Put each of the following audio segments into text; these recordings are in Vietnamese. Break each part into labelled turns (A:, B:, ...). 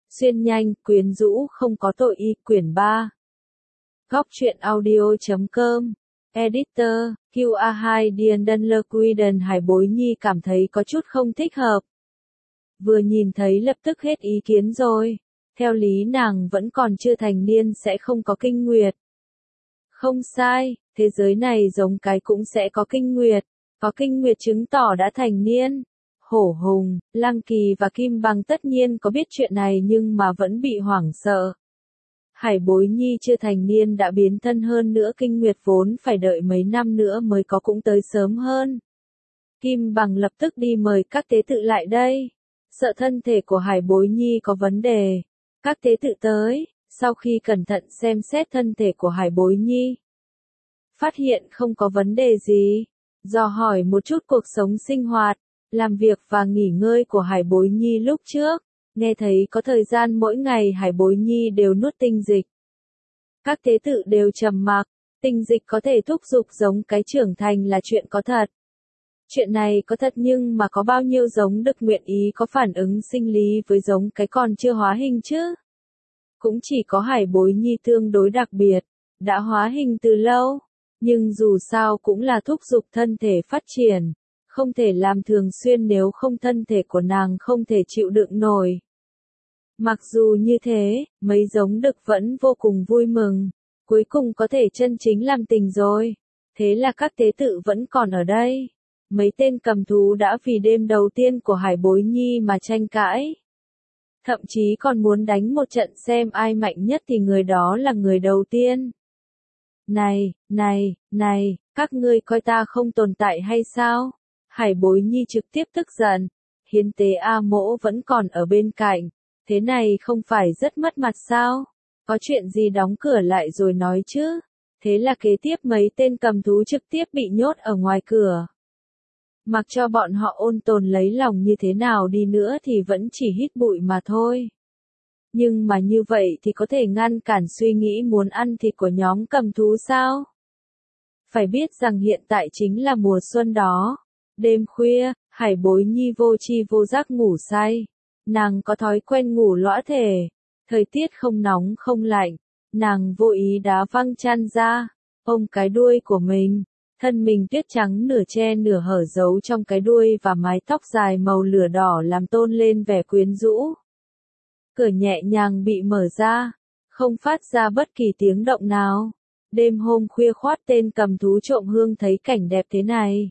A: Xuyên nhanh, quyến rũ không có tội y, quyển 3. Góc truyện audio.com. Editor, QA2 Diendon Lequiden Hải Bối Nhi cảm thấy có chút không thích hợp. Vừa nhìn thấy lập tức hết ý kiến rồi. Theo lý nàng vẫn còn chưa thành niên sẽ không có kinh nguyệt. Không sai, thế giới này giống cái cũng sẽ có kinh nguyệt. Có kinh nguyệt chứng tỏ đã thành niên. Hổ Hùng, Lăng Kỳ và Kim Bằng tất nhiên có biết chuyện này nhưng mà vẫn bị hoảng sợ. Hải Bối Nhi chưa thành niên đã biến thân hơn nữa kinh nguyệt vốn phải đợi mấy năm nữa mới có cũng tới sớm hơn. Kim Bằng lập tức đi mời các tế tự lại đây. Sợ thân thể của Hải Bối Nhi có vấn đề. Các tế tự tới, sau khi cẩn thận xem xét thân thể của Hải Bối Nhi. Phát hiện không có vấn đề gì. Dò hỏi một chút cuộc sống sinh hoạt, làm việc và nghỉ ngơi của Hải Bối Nhi lúc trước. Nghe thấy có thời gian mỗi ngày Hải Bối Nhi đều nuốt tinh dịch. Các tế tự đều trầm mặc, tinh dịch có thể thúc giục giống cái trưởng thành là chuyện có thật. Chuyện này có thật nhưng mà có bao nhiêu giống được nguyện ý có phản ứng sinh lý với giống cái còn chưa hóa hình chứ? Cũng chỉ có Hải Bối Nhi tương đối đặc biệt, đã hóa hình từ lâu, nhưng dù sao cũng là thúc giục thân thể phát triển. Không thể làm thường xuyên nếu không thân thể của nàng không thể chịu đựng nổi. Mặc dù như thế, mấy giống đực vẫn vô cùng vui mừng. Cuối cùng có thể chân chính làm tình rồi. Thế là các tế tự vẫn còn ở đây. Mấy tên cầm thú đã vì đêm đầu tiên của Hải Bối Nhi mà tranh cãi. Thậm chí còn muốn đánh một trận xem ai mạnh nhất thì người đó là người đầu tiên. Này, các ngươi coi ta không tồn tại hay sao? Hải Bối Nhi trực tiếp tức giận. Hiến tế A Mỗ vẫn còn ở bên cạnh. Thế này không phải rất mất mặt sao? Có chuyện gì đóng cửa lại rồi nói chứ? Thế là kế tiếp mấy tên cầm thú trực tiếp bị nhốt ở ngoài cửa. Mặc cho bọn họ ôn tồn lấy lòng như thế nào đi nữa thì vẫn chỉ hít bụi mà thôi. Nhưng mà như vậy thì có thể ngăn cản suy nghĩ muốn ăn thịt của nhóm cầm thú sao? Phải biết rằng hiện tại chính là mùa xuân đó. Đêm khuya, Hải Bối Nhi vô tri vô giác ngủ say. Nàng có thói quen ngủ lõa thể. Thời tiết không nóng không lạnh. Nàng vô ý đá văng chăn ra. Ôm cái đuôi của mình. Thân mình tuyết trắng nửa che nửa hở giấu trong cái đuôi và mái tóc dài màu lửa đỏ làm tôn lên vẻ quyến rũ. Cửa nhẹ nhàng bị mở ra. Không phát ra bất kỳ tiếng động nào. Đêm hôm khuya khoắt tên cầm thú trộm hương thấy cảnh đẹp thế này.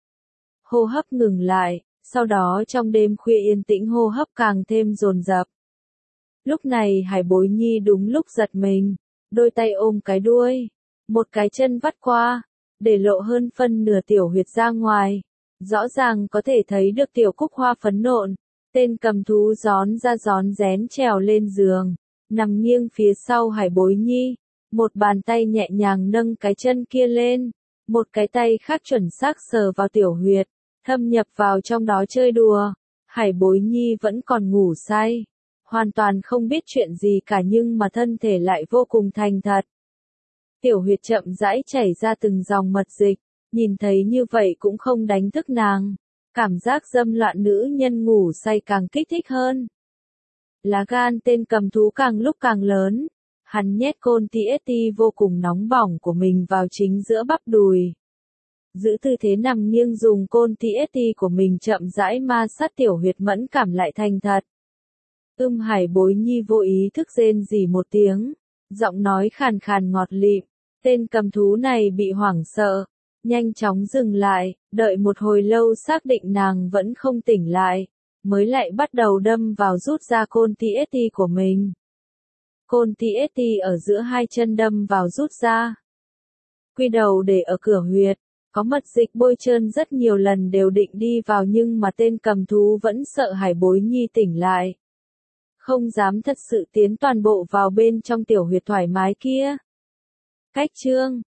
A: Hô hấp ngừng lại, sau đó trong đêm khuya yên tĩnh hô hấp càng thêm dồn dập. Lúc này Hải Bối Nhi đúng lúc giật mình, đôi tay ôm cái đuôi, một cái chân vắt qua, để lộ hơn phân nửa tiểu huyệt ra ngoài. Rõ ràng có thể thấy được tiểu cúc hoa phấn nộn, tên cầm thú gión ra gión rén trèo lên giường, nằm nghiêng phía sau Hải Bối Nhi, một bàn tay nhẹ nhàng nâng cái chân kia lên, một cái tay khác chuẩn xác sờ vào tiểu huyệt. Thâm nhập vào trong đó chơi đùa. Hải Bối Nhi vẫn còn ngủ say. Hoàn toàn không biết chuyện gì cả nhưng mà thân thể lại vô cùng thành thật. Tiểu huyệt chậm rãi chảy ra từng dòng mật dịch. Nhìn thấy như vậy cũng không đánh thức nàng. Cảm giác dâm loạn nữ nhân ngủ say càng kích thích hơn. Lá gan tên cầm thú càng lúc càng lớn. Hắn nhét côn TST vô cùng nóng bỏng của mình vào chính giữa bắp đùi. Giữ tư thế nằm nghiêng dùng côn TST của mình chậm rãi ma sát tiểu huyệt mẫn cảm lại thành thật. Hải Bối Nhi vô ý thức rên rỉ một tiếng, giọng nói khàn khàn ngọt lịm, tên cầm thú này bị hoảng sợ, nhanh chóng dừng lại, đợi một hồi lâu xác định nàng vẫn không tỉnh lại, mới lại bắt đầu đâm vào rút ra côn TST của mình. Côn TST ở giữa hai chân đâm vào rút ra. Quy đầu để ở cửa huyệt. Có mật dịch bôi trơn rất nhiều lần đều định đi vào nhưng mà tên cầm thú vẫn sợ Hải Bối Nhi tỉnh lại. Không dám thật sự tiến toàn bộ vào bên trong tiểu huyệt thoải mái kia. Cách chương